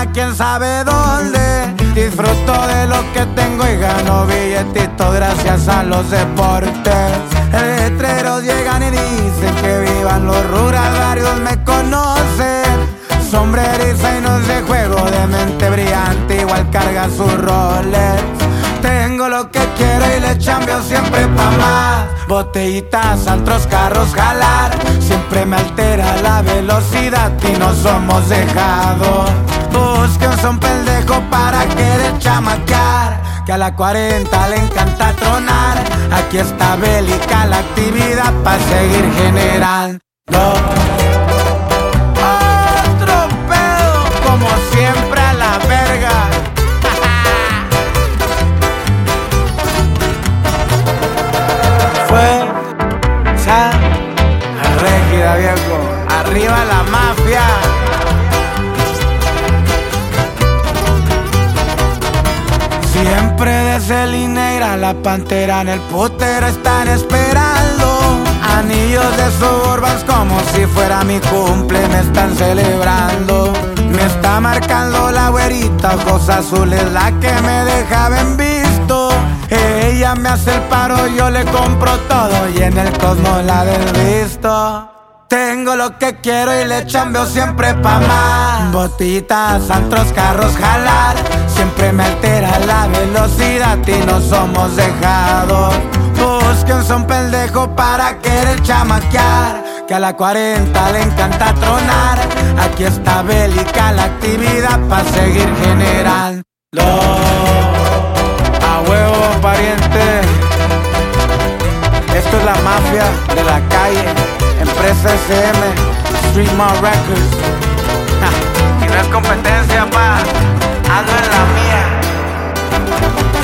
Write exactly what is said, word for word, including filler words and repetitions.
mañana quién sabe dónde. Disfruto de lo que tengo y gano billetito gracias a los deportes. Letreros llegan y dicen que vivan los rural, varios me conocen. Sombreriza y no es de juego, de mente brillante, igual carga sus roles. Tengo lo que quiero y le chambeo siempre pa' más. Botellitas, antros, carros, jalar. Siempre me altera la velocidad y no somos dejados. Busque un son pendejo para querer chamaquear, que a la cuarenta le encanta tronar. Aquí está bélica la actividad pa' seguir generando. Otro pedo, como siempre a la verga. Fue esa régida, viejo. Arriba la mafia. Siempre de Celineira, la pantera en el putero están esperando. Anillos de Suburbans como si fuera mi cumple me están celebrando. Me está marcando la güerita, ojos azules, la que me dejaba en visto. Ella me hace el paro, yo le compro todo y en el cosmos la desvisto. Tengo lo que quiero y le chambeo siempre pa' más. Botellitas, antros, carros, jalar. Siempre me altera la velocidad y no somos dejados. Busque un son pendejo para querer chamaquear, que a la cuarenta le encanta tronar. Aquí está bélica la actividad pa' seguir generando. A huevo, pariente. Esto es la mafia de la calle. Empresa S M, Street Mall Records. Ja, y no es competencia, pa, ando en la mía.